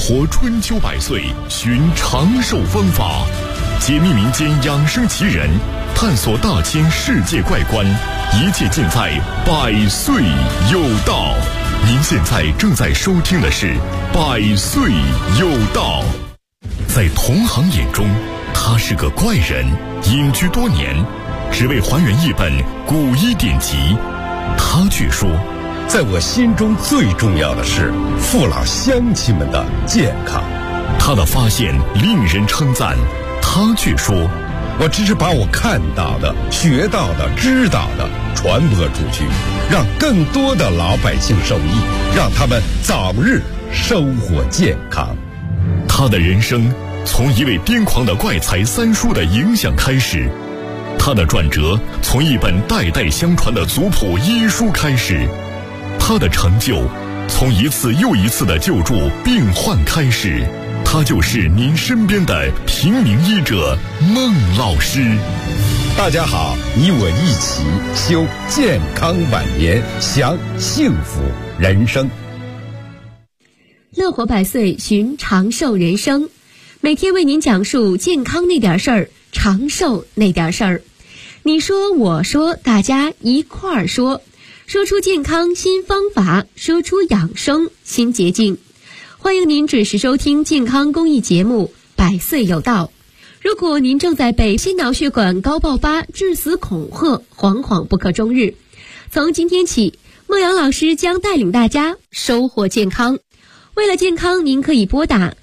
活春秋百岁，寻长寿方法，解密民间养生奇人，探索大千世界怪观，一切尽在百岁有道。您现在正在收听的是百岁有道。在同行眼中，他是个怪人，隐居多年，只为还原一本古医典籍。他却说， 在我心中最重要的是父老乡亲们的健康。 他的发现令人称赞，他却说， 我只是把我看到的、学到的、知道的传播出去，让更多的老百姓受益，让他们早日收获健康。 他的人生从一位癫狂的怪才三叔的影响开始，他的转折从一本代代相传的族谱医书开始，他的成就从一次又一次的救助病患开始。他就是您身边的平民医者孟老师。 大家好，你我一起修健康晚年，享幸福人生。 乐活百岁，寻长寿人生，每天为您讲述健康那点事儿，长寿那点事儿。你说我说，大家一块儿说，说出健康新方法，说出养生新捷径。欢迎您准时收听健康公益节目《百岁有道》。如果您正在被心脑血管高爆发致死恐吓，惶惶不可终日，从今天起，孟阳老师将带领大家收获健康。为了健康，您可以拨打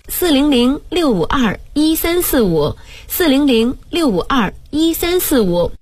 400-652-1345 400-652-1345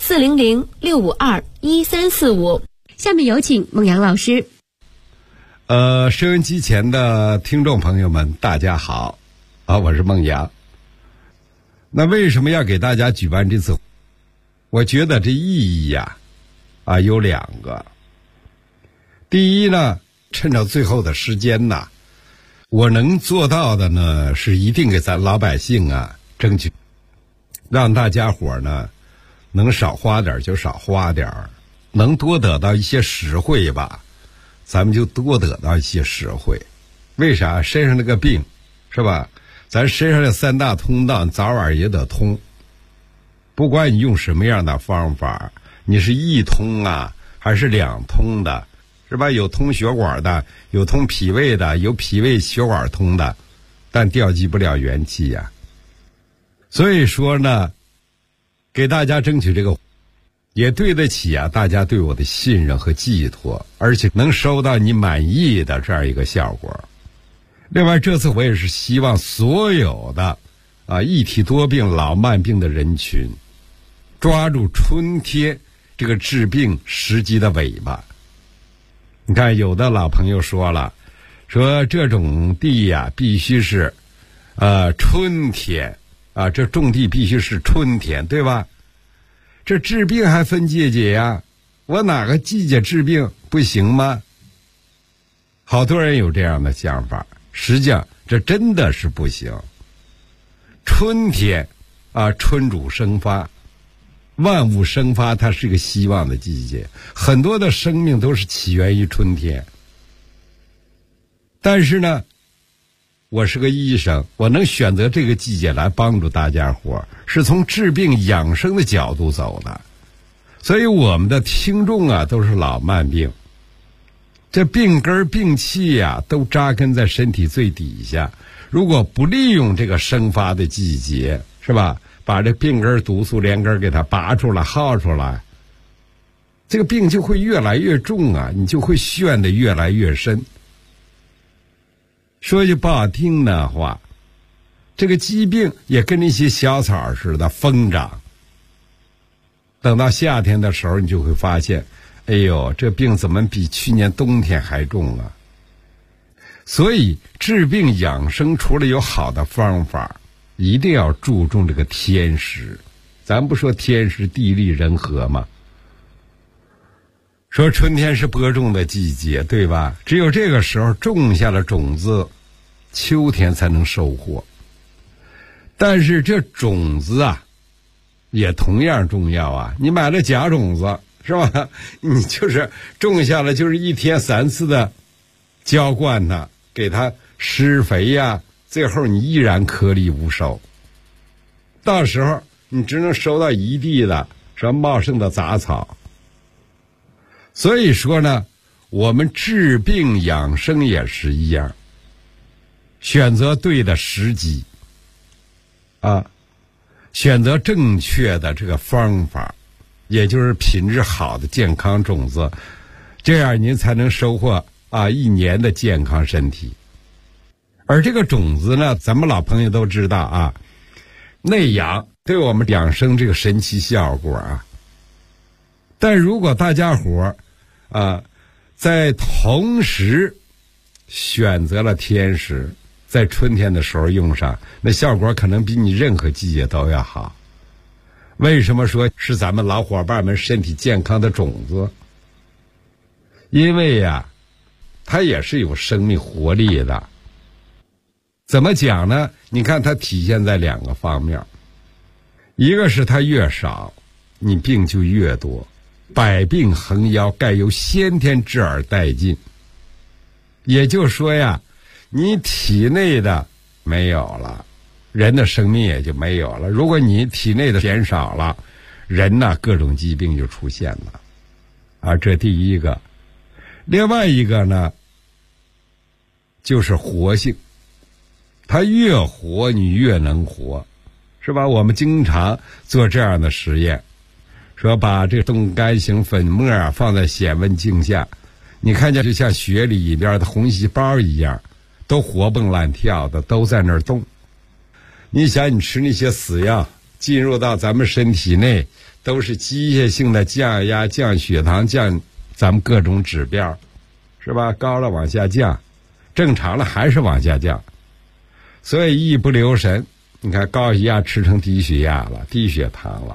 400-652-1345。下面有请孟阳老师。 收音机前的听众朋友们，大家好，我是孟阳。那为什么要给大家举办这次？我觉得这意义有两个。第一呢，趁着最后的时间呢，我能做到的呢，是一定给咱老百姓争取，让大家伙呢能少花点就少花点，能多得到一些实惠吧，咱们就多得到一些实惠。为啥？身上那个病是吧，咱身上的三大通道早晚也得通，不管你用什么样的方法，你是一通还是两通的，是吧？有通血管的，有通脾胃的，有脾胃血管通的，但调集不了元气所以说呢，给大家争取这个，也对得起大家对我的信任和寄托，而且能收到你满意的这样一个效果。另外，这次我也是希望所有的一体多病老慢病的人群，抓住春天这个治病时机的尾巴。你看，有的老朋友说了，说这种地必须是春天这种地必须是春天，对吧？这治病还分季节我哪个季节治病不行吗？好多人有这样的想法，实际上这真的是不行。春天春主生发，万物生发，它是一个希望的季节，很多的生命都是起源于春天。但是呢，我是个医生，我能选择这个季节来帮助大家伙，是从治病养生的角度走的。所以我们的听众都是老慢病，这病根病气都扎根在身体最底下，如果不利用这个生发的季节，是吧，把这病根毒素连根给它拔出来耗出来，这个病就会越来越重你就会陷得越来越深。说句不好听的话，这个疾病也跟那些小草似的疯长，等到夏天的时候，你就会发现，哎呦，这病怎么比去年冬天还重所以治病养生除了有好的方法，一定要注重这个天时。咱不说天时地利人和吗？说春天是播种的季节，对吧？只有这个时候种下了种子，秋天才能收获。但是这种子也同样重要你买了假种子是吧，你就是种下了，就是一天3次的浇灌它，给它施肥呀，最后你依然颗粒无收。到时候你只能收到一地的什么茂盛的杂草。所以说呢，我们治病养生也是一样，选择对的时机选择正确的这个方法，也就是品质好的健康种子，这样您才能收获一年的健康身体。而这个种子呢，咱们老朋友都知道内养对我们养生这个神奇效果但如果大家伙在同时选择了天时，在春天的时候用上，那效果可能比你任何季节都要好。为什么说是咱们老伙伴们身体健康的种子？因为它也是有生命活力的。怎么讲呢？你看它体现在2个方面，一个是它越少，你病就越多，百病横腰，盖由先天之而殆尽。也就是说你体内的没有了，人的生命也就没有了。如果你体内的减少了，人各种疾病就出现了这第一个。另外一个呢，就是活性，它越活你越能活，是吧？我们经常做这样的实验，说把这冻干型粉末放在显微镜下，你看见就像血里边的红细胞一样，都活蹦乱跳的，都在那儿动。你想你吃那些死药进入到咱们身体内，都是机械性的降压、降血糖、降咱们各种指标，是吧？高了往下降，正常了还是往下降。所以一不留神，你看高血压吃成低血压了，低血糖了。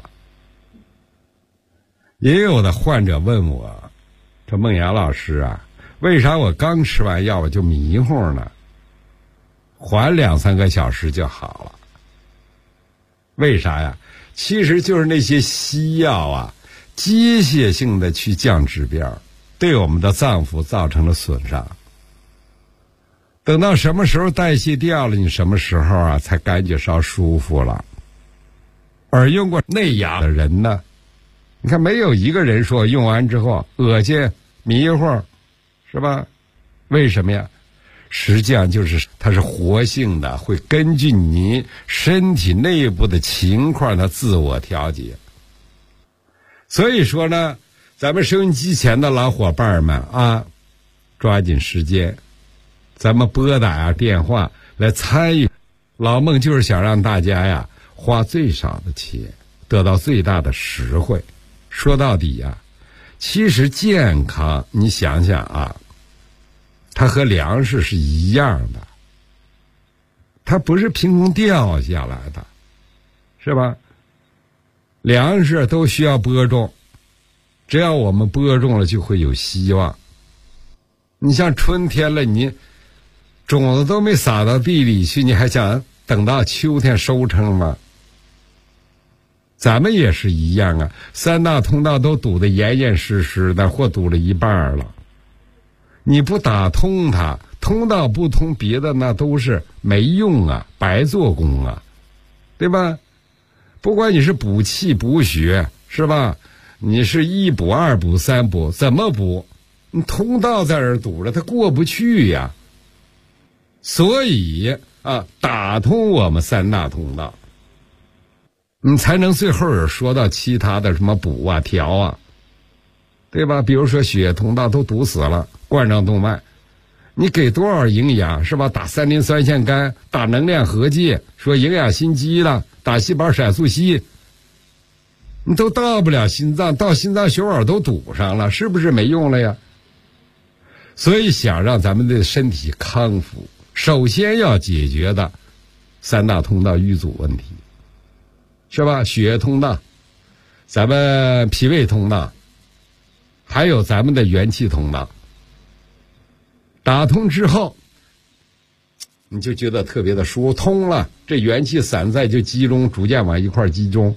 也有的患者问我，这孟阳老师为啥我刚吃完药我就迷糊呢？缓2-3个小时就好了。为啥呀？其实就是那些西药机械性的去降指标，对我们的脏腑造成了损伤。等到什么时候代谢掉了，你什么时候才感觉稍舒服了。而用过内养的人呢，你看没有一个人说用完之后恶心迷糊，是吧？为什么呀？实际上就是它是活性的，会根据你身体内部的情况它自我调节。所以说呢，咱们收音机前的老伙伴们抓紧时间，咱们拨打电话来参与。老孟就是想让大家花最少的钱得到最大的实惠。说到底其实健康你想想它和粮食是一样的，它不是凭空掉下来的，是吧？粮食都需要播种，只要我们播种了就会有希望。你像春天了，你种子都没撒到地里去，你还想等到秋天收成吗？咱们也是一样3大通道都堵得严严实实的，或堵了一半了。你不打通它，通道不通，别的那都是没用白做工对吧？不管你是补气补血，是吧？你是1补2补3补，怎么补？你通道在这儿堵着，它过不去呀。所以打通我们3大通道，你才能最后说到其他的什么补调对吧？比如说血液通道都堵死了，冠状动脉，你给多少营养，是吧？打3磷酸腺苷，打能量合剂，说营养心肌了，打细胞闪素硒，你都到不了心脏，到心脏血管都堵上了，是不是没用了呀？所以想让咱们的身体康复，首先要解决的3大通道淤阻问题，是吧？血液通道，咱们脾胃通道，还有咱们的元气通道，打通之后你就觉得特别的疏通了，这元气散在就集中，逐渐往一块集中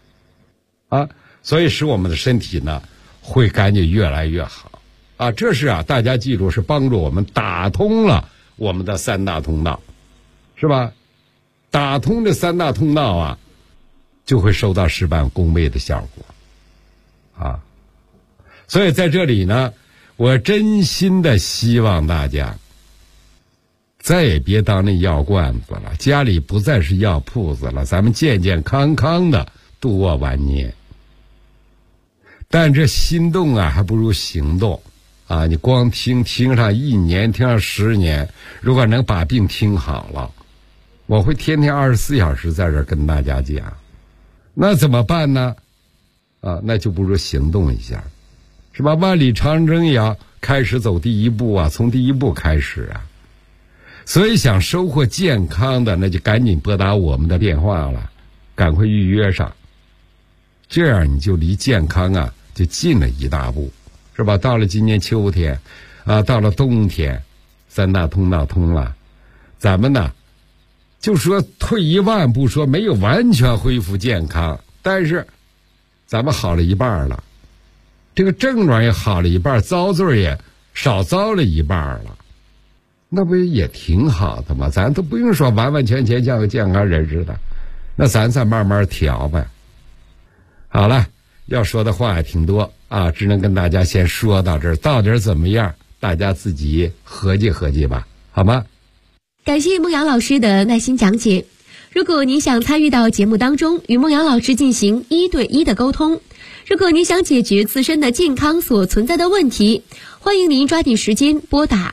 所以使我们的身体呢会感觉越来越好这是大家记住，是帮助我们打通了我们的3大通道，是吧？打通这3大通道啊，就会收到事半功倍的效果啊。所以在这里呢，我真心的希望大家再也别当那药罐子了，家里不再是药铺子了，咱们健健康康的度过晚年。但这心动啊，还不如行动啊！你光听上1年，听上10年，如果能把病听好了，我会天天24小时在这儿跟大家讲。那怎么办呢？啊，那就不如行动一下，是吧？万里长征也要开始走第一步啊，从第一步开始啊。所以想收获健康的，那就赶紧拨打我们的电话了，赶快预约上，这样你就离健康啊就近了一大步，是吧？到了今年秋天啊，到了冬天，3大通道通了，咱们呢就说退一万步说没有完全恢复健康，但是咱们好了一半了，这个症状也好了一半，遭罪也少遭了一半了，那不也挺好的吗？咱都不用说完完全全像个健康人似的，那咱再慢慢调呗。好了，要说的话也挺多啊，只能跟大家先说到这儿，到底怎么样，大家自己合计合计吧，好吗？ 感谢孟阳老师的耐心讲解。如果您想参与到节目当中，与孟阳老师进行1对1的沟通，如果您想解决自身的健康所存在的问题，欢迎您抓紧时间拨打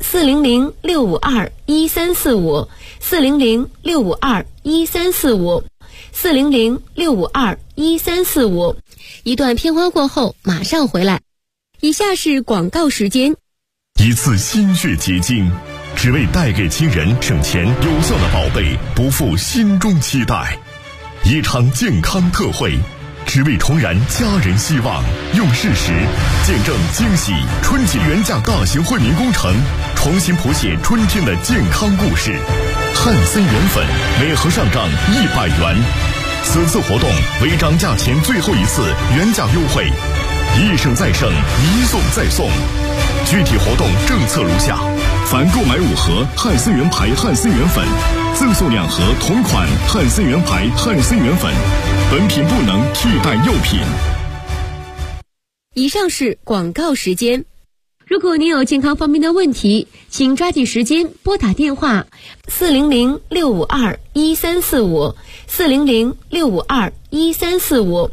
400-652-1345 400-652-1345 400-652-1345。一段片花过后马上回来。以下是广告时间。 一次心血结晶，只为带给亲人省钱有效的宝贝，不负心中期待。一场健康特惠，只为重燃家人希望，用事实见证惊喜。春节原价大型惠民工程，重新谱写春天的健康故事。汉森元粉每盒上涨100元，此次活动为涨价前最后一次原价优惠，一胜再胜，一送再送。具体活动政策如下：凡购买5盒汉森元牌汉森元粉，赠送2盒同款汉森元牌汉森元粉，本品不能替代药品。 以上是广告时间。如果您有健康方面的问题，请抓紧时间拨打电话400-652-1345 400-652-1345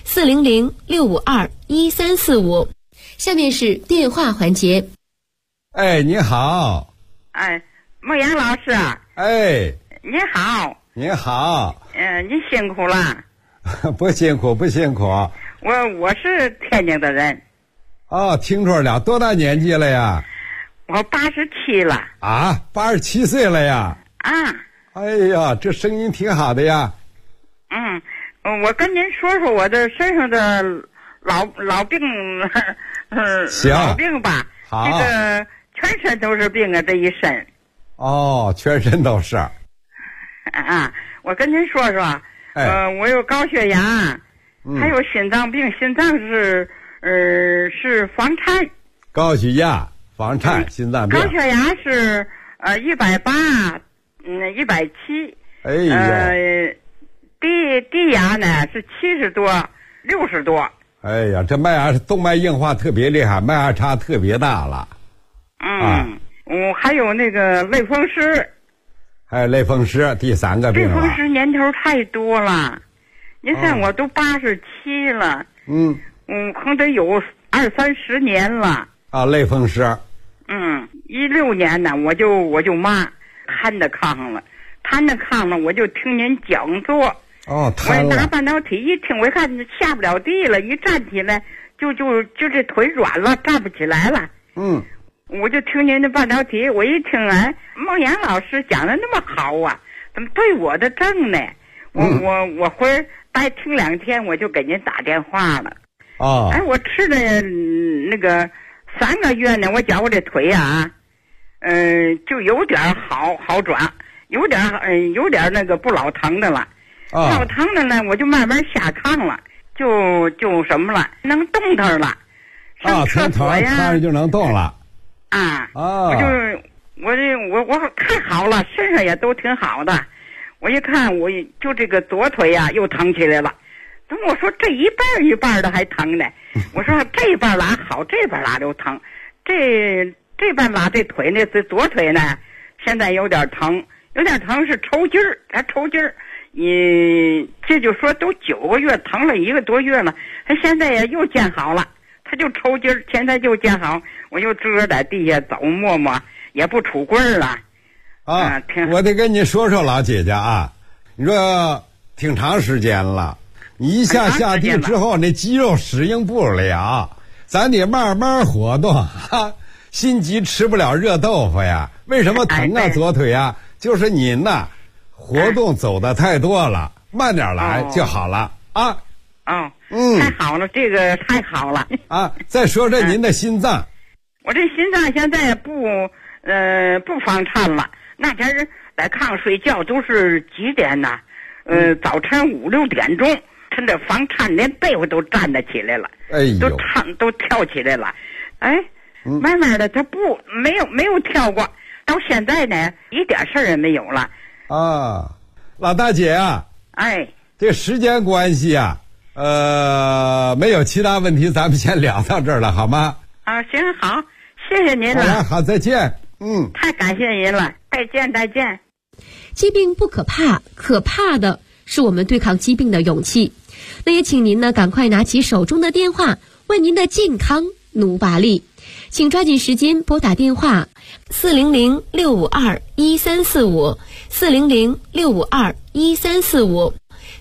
400-652-1345。下面是电话环节。 哎，你好。 哎，孟阳老师。 哎， 你好。 你好。 你辛苦了。 不辛苦，不辛苦。 我是天津的人。 哦，听出来了，多大年纪了呀？ 我87了。 啊，87岁了呀？ 啊。 哎呀，这声音挺好的呀。 我跟您说说我的身上的老病，老病吧。 好。 这个全身都是病啊，这一身。 哦，全身都是。 啊，我跟您说说，我有高血压，还有心脏病，心脏是房颤。 高血压、房颤、心脏病。 高血压是180，170。 哎呀。 低压呢是70多、60多。 哎呀，这动脉硬化特别厉害，脉压差特别大了。 还有那个类风湿。 还有类风湿，第3个病了。 类风湿年头太多了，您看我都87了。可能得有20-30年了。啊， 类风湿。 16年呢，我就瘫在炕上了，我就听您讲座。 哦， 我拿半导体一听，我一看下不了地了，一站起来就这腿软了，站不起来了。我就听您的半导体，我一听孟阳老师讲的那么好啊，怎么对我的症呢？我回待听2天，我就给您打电话了。我吃的那个3个月呢，我觉我这腿啊，就有点好转，有点那个不老疼的了。老疼的呢，我就慢慢下炕了，就什么了，能动弹了。上厕所呀， 就能动了。 我我看好了，身上也都挺好的。我一看，我就这个左腿呀又疼起来了。怎么我说这一半一半的还疼呢？我说这半拉好，这半拉就疼。这半拉这腿呢，这左腿呢，现在有点疼是抽筋儿，他抽筋儿。这就说都9个月，疼了1个多月了，他现在也又见好了。他就抽筋儿，现在就见好，我又自个儿在地下走摸摸，也不杵棍儿了。 我得跟你说说老姐姐啊，你说挺长时间了，你一下地之后，那肌肉适应不了，咱得慢慢活动哈。心急吃不了热豆腐呀，为什么疼啊？左腿啊，就是您呐，活动走的太多了，慢点来就好了啊。 太好了，这个太好了啊！再说说您的心脏， 我这心脏现在不房颤了。那天在炕睡觉都是几点呢？早晨5、6点钟，趁着房颤，连被窝都站得起来了，都跳起来了。慢慢的他没有跳过，到现在呢一点事儿也没有了。 老大姐啊，这时间关系啊。没有其他问题，咱们先聊到这儿了，好吗？ 行，好，谢谢您了。 好，再见。 太感谢您了，再见。 疾病不可怕，可怕的是我们对抗疾病的勇气。那也请您呢赶快拿起手中的电话，为您的健康努把力。请抓紧时间拨打电话400-652-1345 400-652-1345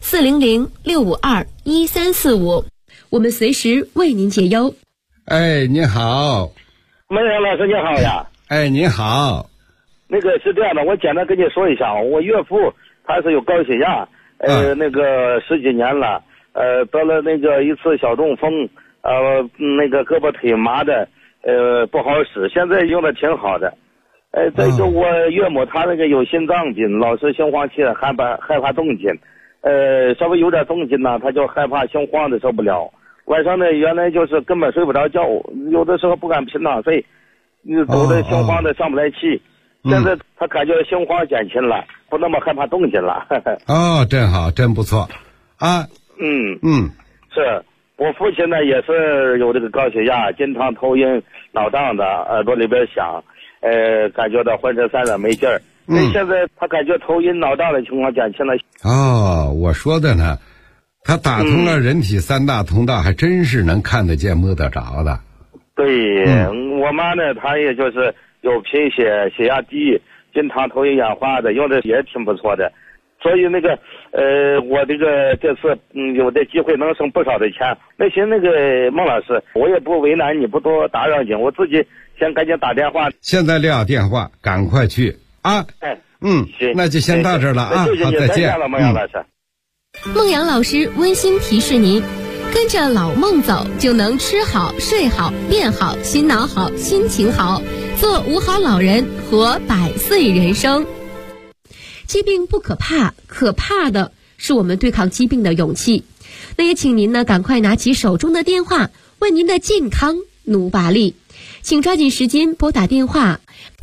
400-652-1345，我们随时为您解忧。 你好， 孟阳老师你好呀。 你好。 那个是这样的，我简单跟你说一下，我岳父他是有高血压，那个10几年了，得了那个一次小中风，那个胳膊腿麻的，不好使，现在用的挺好的。再一个我岳母她那个有心脏病，老是心慌气，害怕动静。稍微有点动静呢，他就害怕心慌的受不了。晚上呢，原来就是根本睡不着觉，有的时候不敢平躺睡，走的心慌的上不来气。现在他感觉心慌减轻了，不那么害怕动静了。 真好，真不错啊。 是我父亲呢也是有这个高血压，经常头晕脑胀的，耳朵里边响，感觉到浑身散软没劲儿。现在他感觉头晕脑胀的情况减轻了。 我说的呢，他打通了人体3大通道，还真是能看得见摸得着的。 对，我妈呢，她也就是有贫血，血压低，经常头晕眼花的，用的也挺不错的。所以那个我这次有这机会能省不少的钱。那行，那个孟老师，我也不为难你，不多打扰你，我自己先赶紧打电话。 现在撂电话，赶快去啊！ 行， 那就先到这儿了啊！好，再见了， 孟阳老师。 孟阳老师温馨提示您，跟着老孟走，就能吃好、睡好、变好、心脑好、心情好，做5好老人，活100岁人生。疾病不可怕，可怕的是我们对抗疾病的勇气。那也请您呢赶快拿起手中的电话，为您的健康努把力。请抓紧时间拨打电话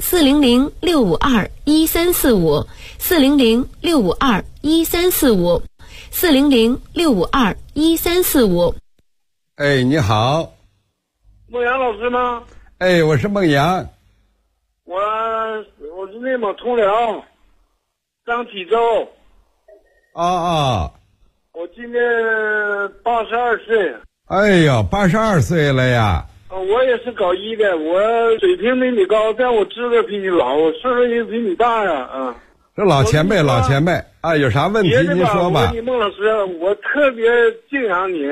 400-652-1345 400-652-1345 400-652-1345。 你好。 孟阳老师吗？ 我是孟阳。 我是内蒙通辽张体洲。我今年82岁。 82岁了呀。 我也是搞医的，我水平比你高，但我知道比你老，我岁数也比你大呀。 这老前辈啊，有啥问题您说吧。 我问你孟老师，我特别敬仰你。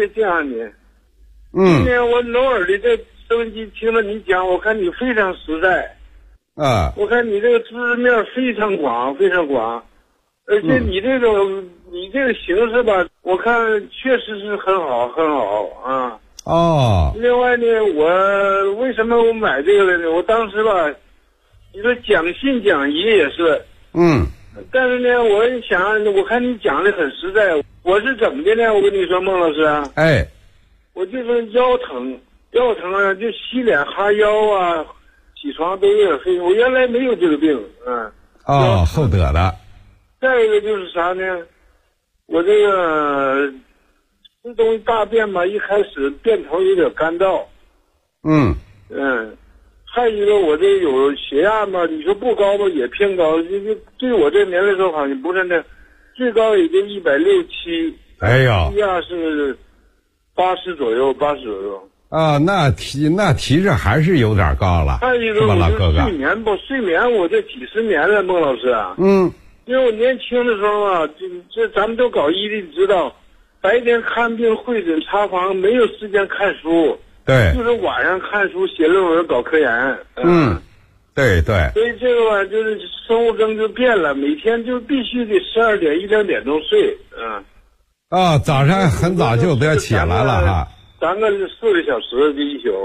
今天我偶尔的这收音机听了你讲，我看你非常实在。我看你这个知识面非常广，而且你这个形式吧，我看确实是很好啊。另外呢，我为什么我买这个了呢？我当时吧，你说讲信讲疑也是，但是呢，我想，我看你讲的很实在。我是怎么的呢？我跟你说，孟老师啊，我就是腰疼啊，就洗脸哈腰啊， 起床都有点黑。我原来没有这个病， 后得的。 再一个就是啥呢？我这个吃东西大便嘛，一开始便头有点干燥。还有一个我这有血压嘛，你说不高吧也偏高，就对我这年龄说好像不是那，最高也就167。 哎呦， 血压是80左右。 那体质还是有点高了。 还有一个我就是睡眠我这几十年了，孟老师啊。因为我年轻的时候啊，这咱们都搞医的，你知道，白天看病会诊查房，没有时间看书。 对， 就是晚上看书写论文搞科研。 对。 所以这个吧，就是生物钟就变了，每天就必须得12点1-2点钟睡。 早上很早就得起来了哈。 3个4个小时这一宿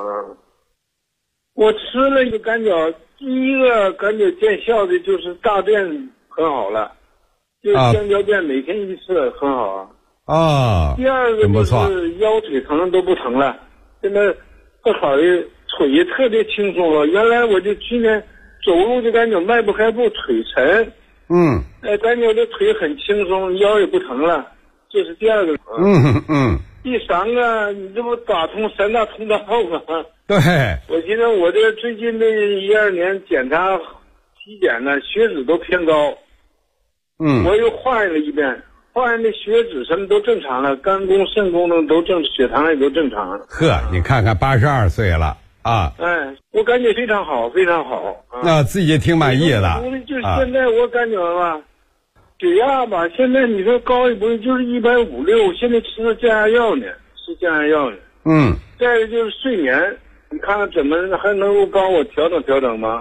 我吃了一个感觉，第一个感觉见效的就是大便很好了，就是香蕉便每天1次很好。第二个就是腰腿疼都不疼了，现在不好的腿也特别轻松了。原来我就去年走路就感觉迈不开步，腿沉。感觉我的腿很轻松，腰也不疼了，这是第二个。第三个，你这不打通3大通道吗？ 对。 我记得我这最近的12年检查体检呢，血脂都偏高。我又化验了一遍，化验的血脂什么都正常了，肝功肾功能都正，血糖也都正常。 你看看82岁了啊！ 我感觉非常好，非常好。 那自己挺满意的。 就是现在我感觉吧，血压吧，现在你说高也不是，就是156，现在吃降压药呢，再一个就是睡眠，你看看怎么还能够帮我调整吗？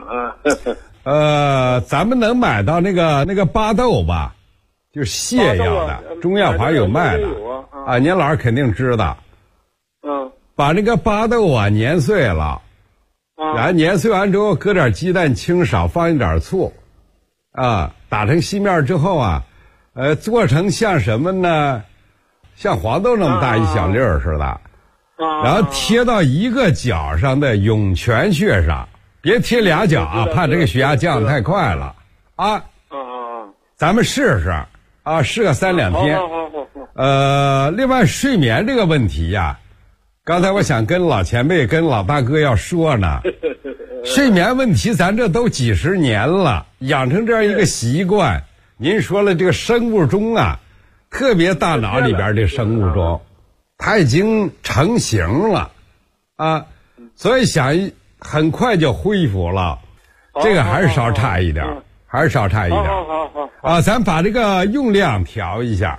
咱们能买到那个巴豆吧，就是泻药的，中药房有卖的。您老师肯定知道。把那个巴豆碾碎了，然后碾碎完之后搁点鸡蛋清，少放一点醋，打成细面之后做成像什么呢？像黄豆那么大一小粒儿似的，然后贴到一个脚上的涌泉穴上，别贴俩脚怕这个血压降得太快了咱们试试试个3-2天。另外睡眠这个问题呀，刚才我想跟老前辈跟老大哥要说呢，睡眠问题咱这都几十年了，养成这样一个习惯。您说了这个生物钟特别大脑里边这生物钟它已经成型了所以想很快就恢复了，这个还是稍差一点。咱把这个用量调一下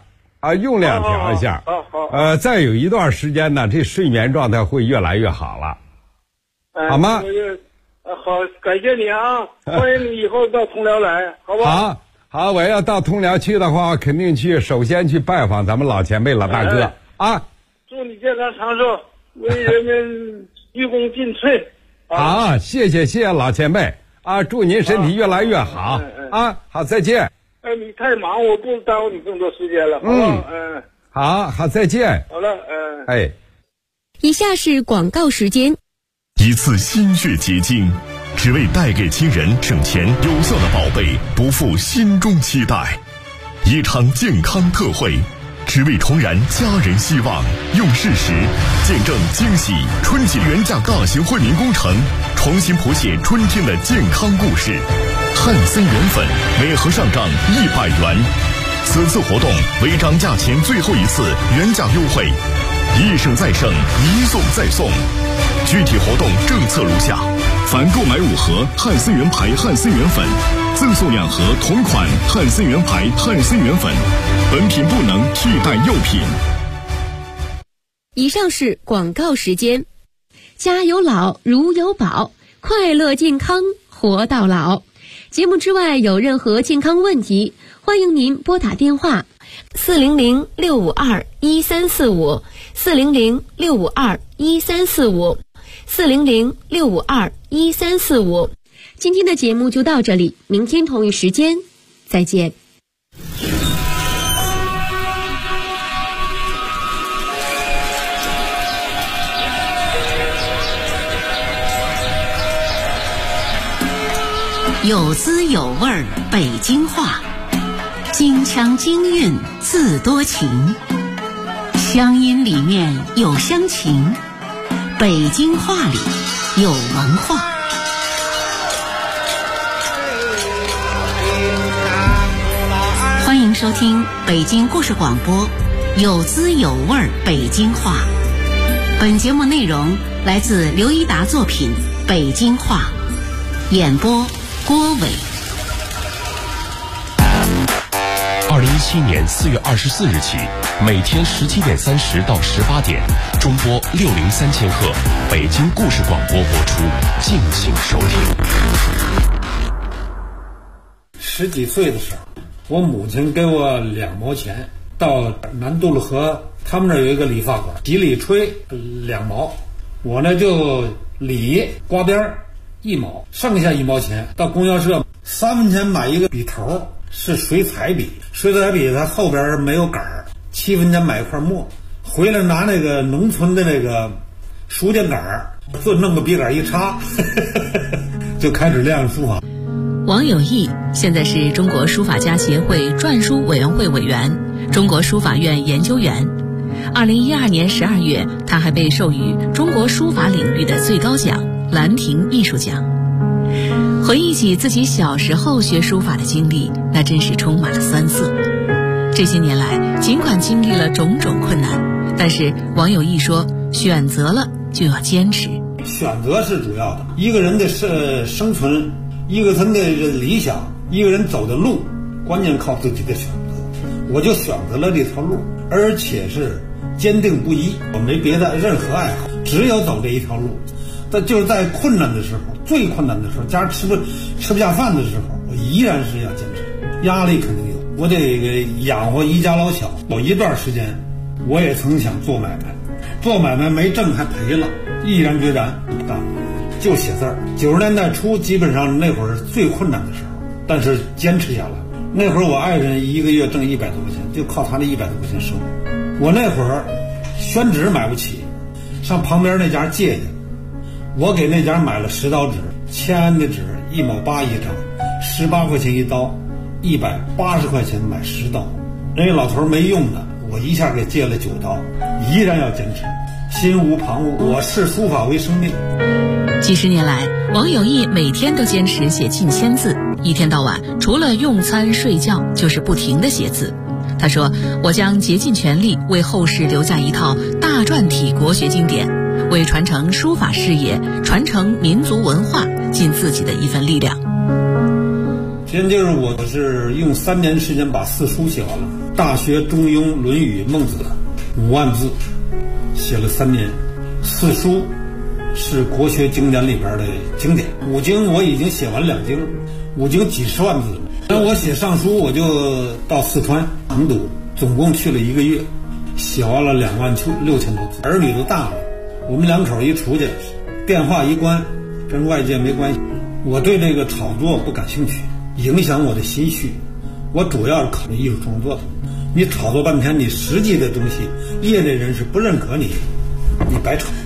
再有一段时间呢，这睡眠状态会越来越好了，好吗？ 好，感谢你欢迎你以后到通辽来，好不好？ 好，我要到通辽去的话，我肯定首先去拜访咱们老前辈老大哥祝你健康长寿，为人民鞠躬尽瘁。 好，谢谢老前辈祝您身体越来越好好，再见。 你太忙，我不耽误你更多时间了，好不好？ 好，再见。 好了， 以下是广告时间。 一次心血结晶，只为带给亲人省钱有效的宝贝，不负心中期待。一场健康特惠，只为重燃家人希望，用事实见证惊喜春节原价大型惠民工程，重新谱写春天的健康故事。汉森元粉每盒上涨100元，此次活动为涨价前最后一次原价优惠，一省再省，一送再送。具体活动政策如下：凡购买5盒汉森元牌汉森元粉，赠送2盒同款汉森元牌汉森元粉，本品不能替代药品。 以上是广告时间。家有老，如有宝，快乐健康活到老。节目之外有任何健康问题，欢迎您拨打电话400-652-1345 400-652-1345 400-652-1345。今天的节目就到这里，明天同一时间再见。 有滋有味北京话，京腔京韵自多情，乡音里面有乡情，北京话里有文化。欢迎收听北京故事广播，有滋有味北京话。本节目内容来自刘一达作品《北京话》，演播郭伟。 2017年4月24日起，每天17点30到18点，中波603千赫，北京故事广播播出，敬请收听。 十几岁的时候，我母亲给我2毛钱，到南渡了河，他们那儿有一个理发馆，几里吹2毛，我呢就理刮边1毛，剩下1毛钱到供销社3分钱买一个笔头，是水彩笔，水彩笔它后边没有杆儿，7分钱买一块墨，回来拿那个农村的那个书架杆儿，就弄个笔杆一插就开始练书法。 王有义现在是中国书法家协会篆书委员会委员，中国书法院研究员。2012年12月，他还被授予中国书法领域的最高奖兰亭艺术奖。回忆起自己小时候学书法的经历，那真是充满了酸涩。这些年来，尽管经历了种种困难，但是王有义说，选择了就要坚持。 选择是主要的，一个人的生存，一个人的理想，一个人走的路，关键靠自己的选择。我就选择了这条路，而且是坚定不移，我没别的任何爱好，只有走这一条路。但就是在困难的时候，最困难的时候，家吃不下饭的时候，我依然是要坚持。压力肯定有，我得养活一家老小。有一段时间，我也曾想做买卖，做买卖没挣还赔了，毅然决然不干，就写字儿。90年代初，基本上那会儿最困难的时候，但是坚持下来。那会儿我爱人一个月挣100多块钱，就靠他那100多块钱生活。我那会儿宣纸买不起，上旁边那家借去，我给那家买了10刀纸，签的纸1毛8一张，18块钱一刀，180块钱买10刀。那老头没用的，我一下给借了9刀，依然要坚持，心无旁骛。我视书法为生命。 几十年来，王有义每天都坚持写近1000字，一天到晚除了用餐睡觉就是不停地写字。他说，我将竭尽全力为后世留下一套大篆体国学经典，为传承书法事业，传承民族文化尽自己的一份力量。 现就是我是用3年时间把4书写完了，大学、中庸、论语、孟子5万字写了3年。4书是国学经典里边的经典，5经我已经写完2经，5经几十万字了。那我写上书，我就到四川成都，总共去了1个月，写完了26000多字。儿女都大了，我们2口一出去，电话一关，跟外界没关系。我对这个炒作不感兴趣，影响我的心绪。我主要是考虑艺术创作的。你炒作半天，你实际的东西，业内人士不认可你，你白炒。